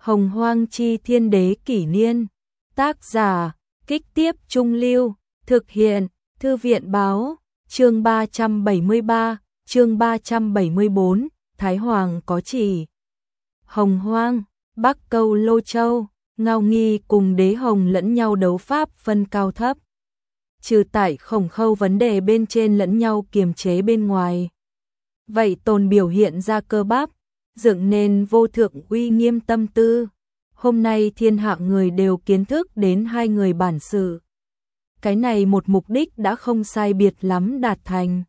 Hồng Hoang chi thiên đế kỷ niên. Tác giả, Kích Tiếp Trung Lưu. Thực hiện, Thư viện báo. Chương 373, chương 374, Thái Hoàng có chỉ. Hồng Hoang, Bắc Câu Lô Châu, Ngao Nghi cùng Đế Hồng lẫn nhau đấu pháp phân cao thấp. Trừ tại Khổng Khâu vấn đề bên trên lẫn nhau kiềm chế bên ngoài. Vậy Tồn biểu hiện ra cơ bắp, dựng nên vô thượng uy nghiêm tâm tư. Hôm nay thiên hạ người đều kiến thức đến hai người bản sự. Cái này một mục đích đã không sai biệt lắm đạt thành.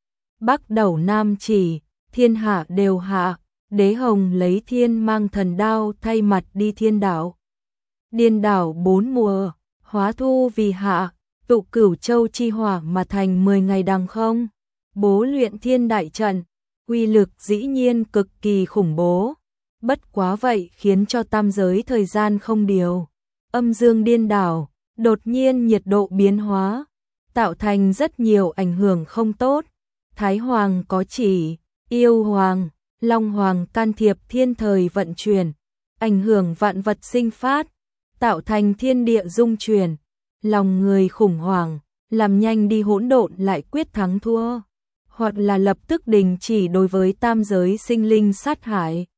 Bắc đầu Nam chỉ, thiên hạ đều hạ, Đế Hồng lấy thiên mang thần đao thay mặt đi thiên đảo. Điên đảo 4 mùa, hóa thu vì hạ, tụ Cửu Châu chi hỏa mà thành 10 ngày đằng không. Bố luyện thiên đại trận, uy lực dĩ nhiên cực kỳ khủng bố. Bất quá vậy khiến cho tam giới thời gian không điều. Âm dương điên đảo, đột nhiên nhiệt độ biến hóa, tạo thành rất nhiều ảnh hưởng không tốt. Thái Hoàng có chỉ, Yêu Hoàng, Long Hoàng can thiệp thiên thời vận chuyển, ảnh hưởng vạn vật sinh phát, tạo thành thiên địa dung chuyển, lòng người khủng hoảng, làm nhanh đi hỗn độn lại quyết thắng thua, hoặc là lập tức đình chỉ đối với tam giới sinh linh sát hại.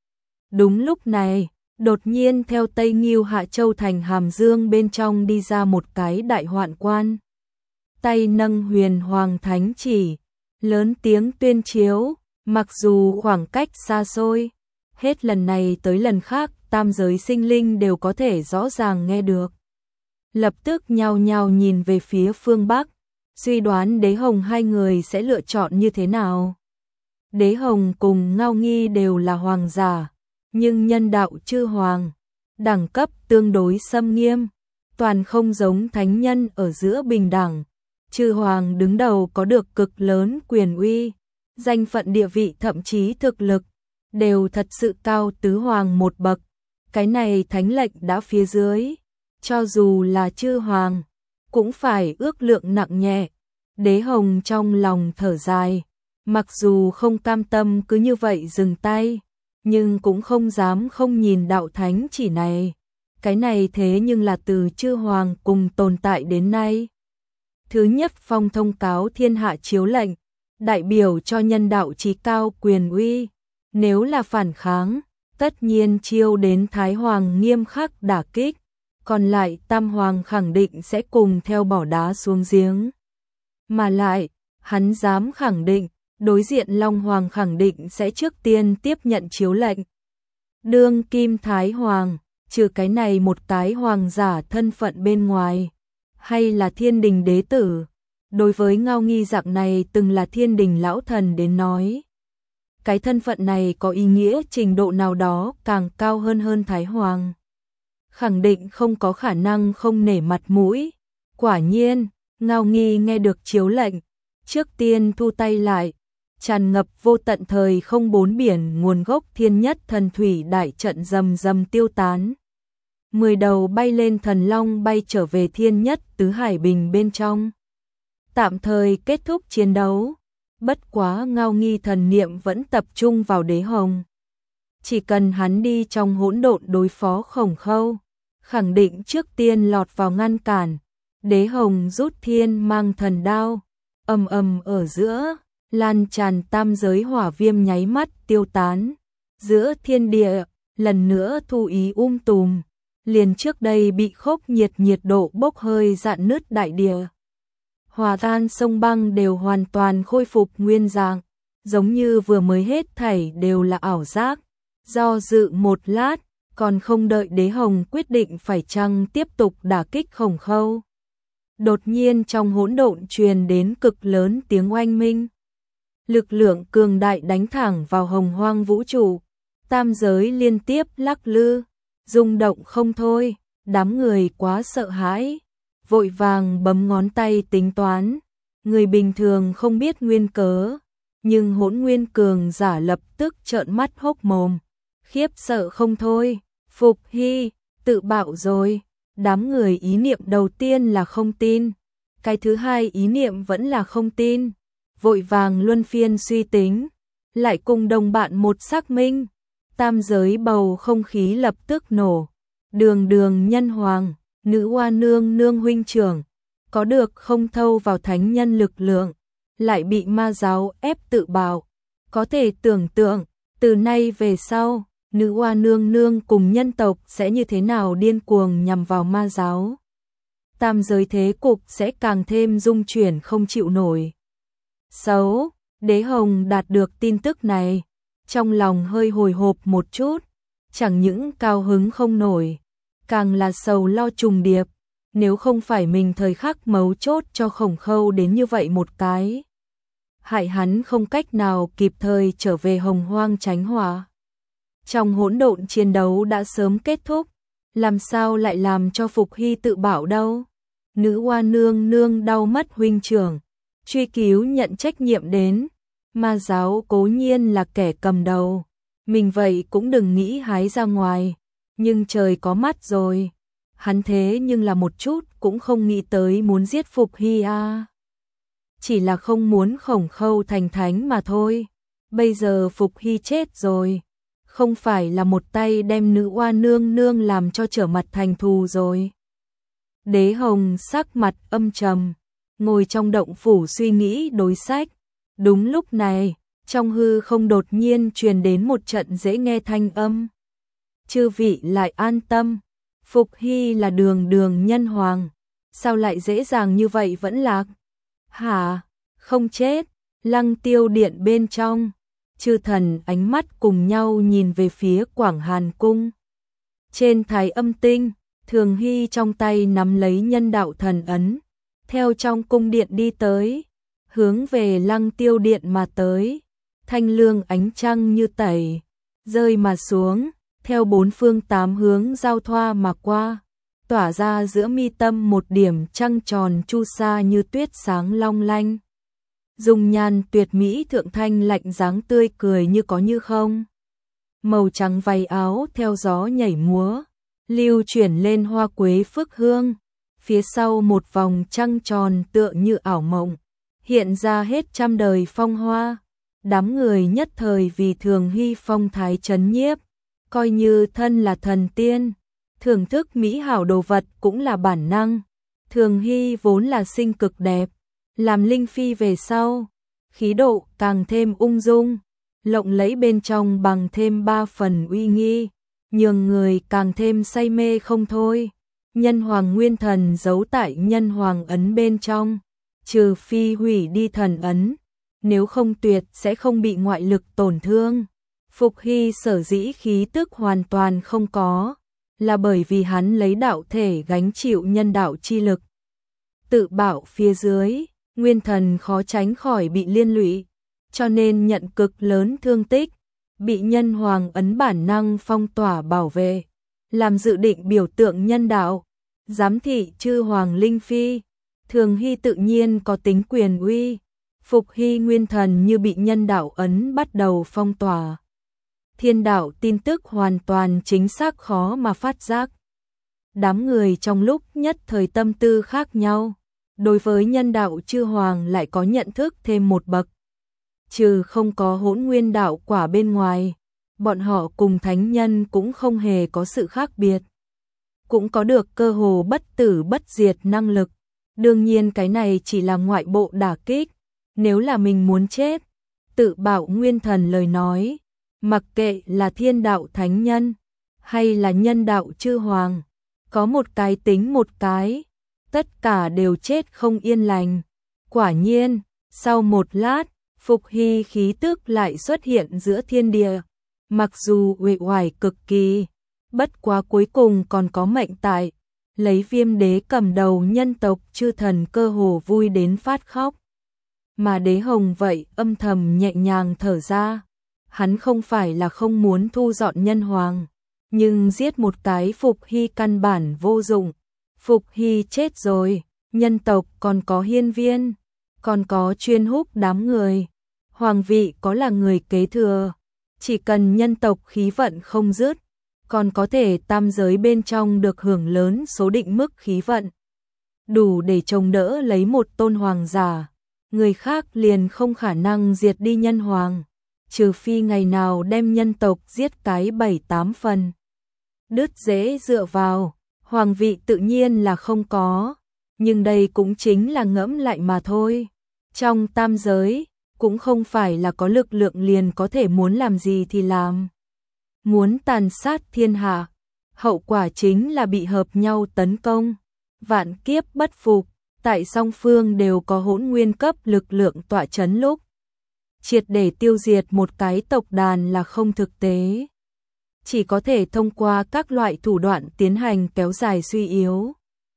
Đúng lúc này, đột nhiên theo Tây Ngưu Hạ Châu thành Hàm Dương bên trong đi ra một cái đại hoạn quan. Tay nâng huyền hoàng thánh chỉ, lớn tiếng tuyên chiếu, mặc dù khoảng cách xa xôi, hết lần này tới lần khác tam giới sinh linh đều có thể rõ ràng nghe được. Lập tức nhao nhao nhìn về phía phương Bắc, suy đoán Đế Hồng hai người sẽ lựa chọn như thế nào. Đế Hồng cùng Ngao Nghi đều là hoàng giả, nhưng nhân đạo chư hoàng, đẳng cấp tương đối xâm nghiêm, toàn không giống thánh nhân ở giữa bình đẳng. Chư hoàng đứng đầu có được cực lớn quyền uy, danh phận địa vị thậm chí thực lực, đều thật sự cao tứ hoàng một bậc. Cái này thánh lệnh đã phía dưới, cho dù là chư hoàng, cũng phải ước lượng nặng nhẹ. Đế Hồng trong lòng thở dài, mặc dù không cam tâm cứ như vậy dừng tay, nhưng cũng không dám không nhìn đạo thánh chỉ này. Cái này thế nhưng là từ chư hoàng cùng tồn tại đến nay. Thứ nhất phong thông cáo thiên hạ chiếu lệnh, đại biểu cho nhân đạo chí cao quyền uy. Nếu là phản kháng, tất nhiên chiêu đến Thái Hoàng nghiêm khắc đả kích, còn lại Tam Hoàng khẳng định sẽ cùng theo bỏ đá xuống giếng. Mà lại, hắn dám khẳng định, đối diện Long Hoàng khẳng định sẽ trước tiên tiếp nhận chiếu lệnh. Đương kim Thái Hoàng, trừ cái này một cái hoàng giả thân phận bên ngoài, hay là thiên đình đế tử, đối với Ngao Nghi dạng này từng là thiên đình lão thần đến nói. Cái thân phận này có ý nghĩa trình độ nào đó càng cao hơn Thái Hoàng. Khẳng định không có khả năng không nể mặt mũi. Quả nhiên, Ngao Nghi nghe được chiếu lệnh, trước tiên thu tay lại, tràn ngập vô tận thời không bốn biển nguồn gốc thiên nhất thần thủy đại trận rầm rầm tiêu tán. 10 đầu bay lên thần long bay trở về thiên nhất tứ hải bình bên trong. Tạm thời kết thúc chiến đấu, bất quá Ngao Nghi thần niệm vẫn tập trung vào Đế Hồng. Chỉ cần hắn đi trong hỗn độn đối phó Khổng Khâu, khẳng định trước tiên lọt vào ngăn cản. Đế Hồng rút thiên mang thần đao, ầm ầm ở giữa, lan tràn tam giới hỏa viêm nháy mắt tiêu tán. Giữa thiên địa, lần nữa thu ý tùm, liền trước đây bị khốc nhiệt độ bốc hơi rạn nứt đại địa. Hòa tan sông băng đều hoàn toàn khôi phục nguyên dạng, giống như vừa mới hết thảy đều là ảo giác. Do dự một lát, còn không đợi Đế Hồng quyết định phải chăng tiếp tục đả kích Khổng Khâu. Đột nhiên trong hỗn độn truyền đến cực lớn tiếng oanh minh. Lực lượng cường đại đánh thẳng vào hồng hoang vũ trụ, tam giới liên tiếp lắc lư, rung động không thôi, đám người quá sợ hãi, vội vàng bấm ngón tay tính toán. Người bình thường không biết nguyên cớ, nhưng Hỗn Nguyên cường giả lập tức trợn mắt hốc mồm, khiếp sợ không thôi. Phục Hy, tự bạo rồi. Đám người ý niệm đầu tiên là không tin, cái thứ hai ý niệm vẫn là không tin, vội vàng luân phiên suy tính, lại cùng đồng bạn một xác minh, Tam giới bầu không khí lập tức nổ. Đường đường nhân hoàng, nữ hoa nương nương huynh trưởng, có được không thâu vào thánh nhân lực lượng, lại bị ma giáo ép tự bào. Có thể tưởng tượng, từ nay về sau, nữ hoa nương nương cùng nhân tộc sẽ như thế nào điên cuồng nhằm vào ma giáo. Tam giới thế cục sẽ càng thêm rung chuyển không chịu nổi. Xấu, Đế Hồng đạt được tin tức này, trong lòng hơi hồi hộp một chút, chẳng những cao hứng không nổi, càng là sầu lo trùng điệp, nếu không phải mình thời khắc mấu chốt cho Khổng Khâu đến như vậy một cái, hại hắn không cách nào kịp thời trở về Hồng Hoang tránh họa. Trong hỗn độn chiến đấu đã sớm kết thúc, làm sao lại làm cho Phục Hy tự bảo đâu? Nữ hoa nương nương đau mất huynh trưởng, truy cứu nhận trách nhiệm đến, ma giáo cố nhiên là kẻ cầm đầu, mình vậy cũng đừng nghĩ hái ra ngoài, nhưng trời có mắt rồi, hắn thế nhưng là một chút cũng không nghĩ tới muốn giết Phục Hy a. Chỉ là không muốn Khổng Khâu thành thánh mà thôi, bây giờ Phục Hy chết rồi, không phải là một tay đem nữ oa nương nương làm cho trở mặt thành thù rồi. Đế Hồng sắc mặt âm trầm, ngồi trong động phủ suy nghĩ đối sách. Đúng lúc này, trong hư không đột nhiên truyền đến một trận dễ nghe thanh âm. Chư vị lại an tâm, Phục Hy là đường đường nhân hoàng, sao lại dễ dàng như vậy vẫn lạc? Hả? Không chết, Lăng Tiêu điện bên trong, chư thần ánh mắt cùng nhau nhìn về phía Quảng Hàn cung. Trên thái âm tinh, Thường Hy trong tay nắm lấy nhân đạo thần ấn, theo trong cung điện đi tới, hướng về Lăng Tiêu điện mà tới. Thanh lương ánh trăng như tẩy, rơi mà xuống, theo bốn phương tám hướng giao thoa mà qua, tỏa ra giữa mi tâm một điểm trăng tròn chu sa như tuyết sáng long lanh. Dung nhan tuyệt mỹ thượng thanh lạnh dáng tươi cười như có như không. Màu trắng váy áo theo gió nhảy múa, lưu chuyển lên hoa quế phước hương, phía sau một vòng trăng tròn tựa như ảo mộng, hiện ra hết trăm đời phong hoa. Đám người nhất thời vì Thường Hy phong thái chấn nhiếp, coi như thân là thần tiên, thưởng thức mỹ hảo đồ vật cũng là bản năng. Thường Hy vốn là sinh cực đẹp, làm linh phi về sau, khí độ càng thêm ung dung, lộng lẫy bên trong bằng thêm 3 phần uy nghi, nhường người càng thêm say mê không thôi. Nhân hoàng nguyên thần giấu tại nhân hoàng ấn bên trong, trừ phi hủy đi thần ấn, nếu không tuyệt sẽ không bị ngoại lực tổn thương. Phục Hy sở dĩ khí tức hoàn toàn không có, là bởi vì hắn lấy đạo thể gánh chịu nhân đạo chi lực. Tự bảo phía dưới, nguyên thần khó tránh khỏi bị liên lụy, cho nên nhận cực lớn thương tích, bị nhân hoàng ấn bản năng phong tỏa bảo vệ, làm dự định biểu tượng nhân đạo, giám thị chư hoàng linh phi. Thường Hy tự nhiên có tính quyền uy. Phục Hy nguyên thần như bị nhân đạo ấn bắt đầu phong tỏa. Thiên đạo tin tức hoàn toàn chính xác khó mà phát giác. Đám người trong lúc nhất thời tâm tư khác nhau, đối với nhân đạo chư hoàng lại có nhận thức thêm một bậc. Trừ không có hỗn nguyên đạo quả bên ngoài, bọn họ cùng thánh nhân cũng không hề có sự khác biệt. Cũng có được cơ hồ bất tử bất diệt năng lực. Đương nhiên cái này chỉ là ngoại bộ đả kích. Nếu là mình muốn chết, tự bảo nguyên thần lời nói, mặc kệ là thiên đạo thánh nhân, hay là nhân đạo chư hoàng, có một cái tính một cái, tất cả đều chết không yên lành. Quả nhiên, sau một lát, Phục Hy khí tức lại xuất hiện giữa thiên địa, mặc dù uể oải cực kỳ, bất quá cuối cùng còn có mệnh tại, lấy Viêm Đế cầm đầu nhân tộc chư thần cơ hồ vui đến phát khóc. Mà Đế Hồng vậy âm thầm nhẹ nhàng thở ra, hắn không phải là không muốn thu dọn nhân hoàng, nhưng giết một cái Phục Hy căn bản vô dụng. Phục Hy chết rồi, nhân tộc còn có hiên viên, còn có chuyên húc đám người, hoàng vị có là người kế thừa, chỉ cần nhân tộc khí vận không dứt, còn có thể tam giới bên trong được hưởng lớn số định mức khí vận, đủ để chống đỡ lấy một tôn hoàng giả. Người khác liền không khả năng diệt đi nhân hoàng, trừ phi ngày nào đem nhân tộc giết cái 7-8 phần. Đứt dễ dựa vào, hoàng vị tự nhiên là không có, nhưng đây cũng chính là ngẫm lại mà thôi. Trong tam giới, cũng không phải là có lực lượng liền có thể muốn làm gì thì làm. Muốn tàn sát thiên hạ, hậu quả chính là bị hợp nhau tấn công. Vạn kiếp bất phục, tại song phương đều có hỗn nguyên cấp lực lượng tọa chấn lúc. Triệt để tiêu diệt một cái tộc đàn là không thực tế. Chỉ có thể thông qua các loại thủ đoạn tiến hành kéo dài suy yếu.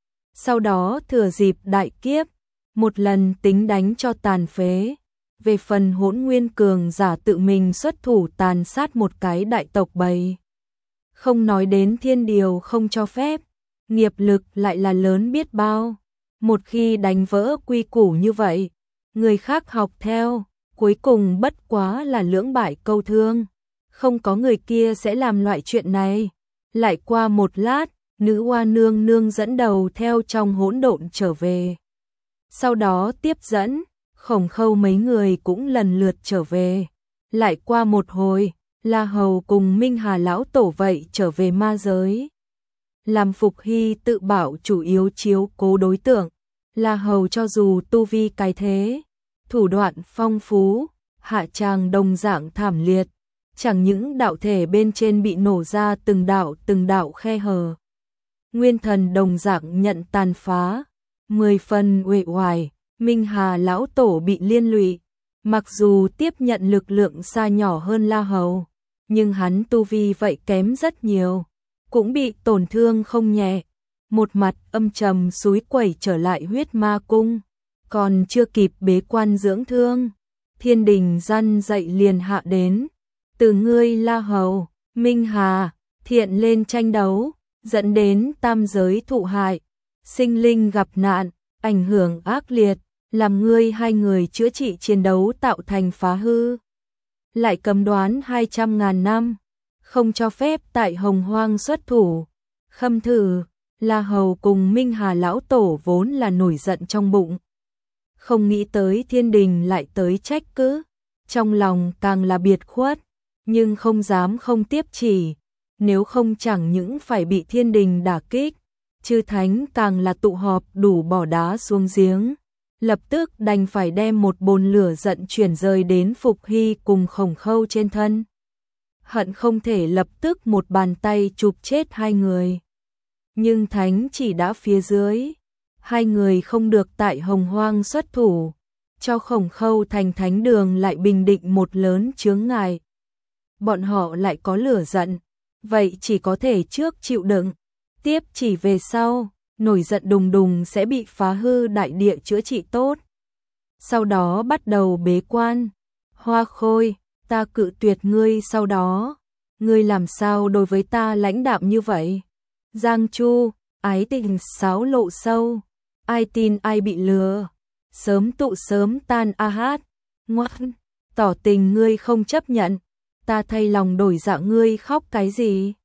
Sau đó thừa dịp đại kiếp, một lần tính đánh cho tàn phế. Về phần hỗn nguyên cường giả tự mình xuất thủ tàn sát một cái đại tộc bầy. Không nói đến thiên điều không cho phép, nghiệp lực lại là lớn biết bao. Một khi đánh vỡ quy củ như vậy, người khác học theo, cuối cùng bất quá là lưỡng bại câu thương. Không có người kia sẽ làm loại chuyện này. Lại qua một lát, nữ hoa nương nương dẫn đầu theo trong hỗn độn trở về. Sau đó tiếp dẫn, Khổng Khâu mấy người cũng lần lượt trở về. Lại qua một hồi, La Hầu cùng Minh Hà lão tổ vậy trở về ma giới. Làm Phục Hy tự bảo chủ yếu chiếu cố đối tượng. La Hầu cho dù tu vi cái thế, thủ đoạn phong phú, hạ tràng đồng dạng thảm liệt. Chẳng những đạo thể bên trên bị nổ ra từng đạo khe hở. Nguyên thần đồng dạng nhận tàn phá, 10 phần uể oải. Minh Hà lão tổ bị liên lụy, mặc dù tiếp nhận lực lượng xa nhỏ hơn La Hầu, nhưng hắn tu vi vậy kém rất nhiều, cũng bị tổn thương không nhẹ. Một mặt âm trầm xúi quẩy trở lại huyết ma cung, còn chưa kịp bế quan dưỡng thương, thiên đình răn dậy liền hạ đến. Từ ngươi La Hầu, Minh Hà, thiện lên tranh đấu, dẫn đến tam giới thụ hại, sinh linh gặp nạn, ảnh hưởng ác liệt. Làm ngươi hai người chữa trị chiến đấu tạo thành phá hư. Lại cấm đoán 200.000 năm, không cho phép tại Hồng Hoang xuất thủ. Khâm thử, La Hầu cùng Minh Hà lão tổ vốn là nổi giận trong bụng. Không nghĩ tới thiên đình lại tới trách cứ, trong lòng càng là biệt khuất, nhưng không dám không tiếp chỉ. Nếu không chẳng những phải bị thiên đình đả kích, chư thánh càng là tụ họp đủ bỏ đá xuống giếng. Lập tức đành phải đem một bồn lửa giận chuyển rời đến Phục Hy cùng Khổng Khâu trên thân. Hận không thể lập tức một bàn tay chụp chết hai người. Nhưng thánh chỉ đã phía dưới, hai người không được tại Hồng Hoang xuất thủ, cho Khổng Khâu thành thánh đường lại bình định một lớn chướng ngại. Bọn họ lại có lửa giận, vậy chỉ có thể trước chịu đựng, tiếp chỉ về sau. Nổi giận đùng đùng sẽ bị phá hư đại địa chữa trị tốt. Sau đó bắt đầu bế quan. Hoa Khôi, ta cự tuyệt ngươi sau đó. Ngươi làm sao đối với ta lãnh đạm như vậy? Giang Chu, ái tình xáo lộ sâu. Ai tin ai bị lừa. Sớm tụ sớm tan a hát. Ngoan, tỏ tình ngươi không chấp nhận. Ta thay lòng đổi dạ ngươi khóc cái gì?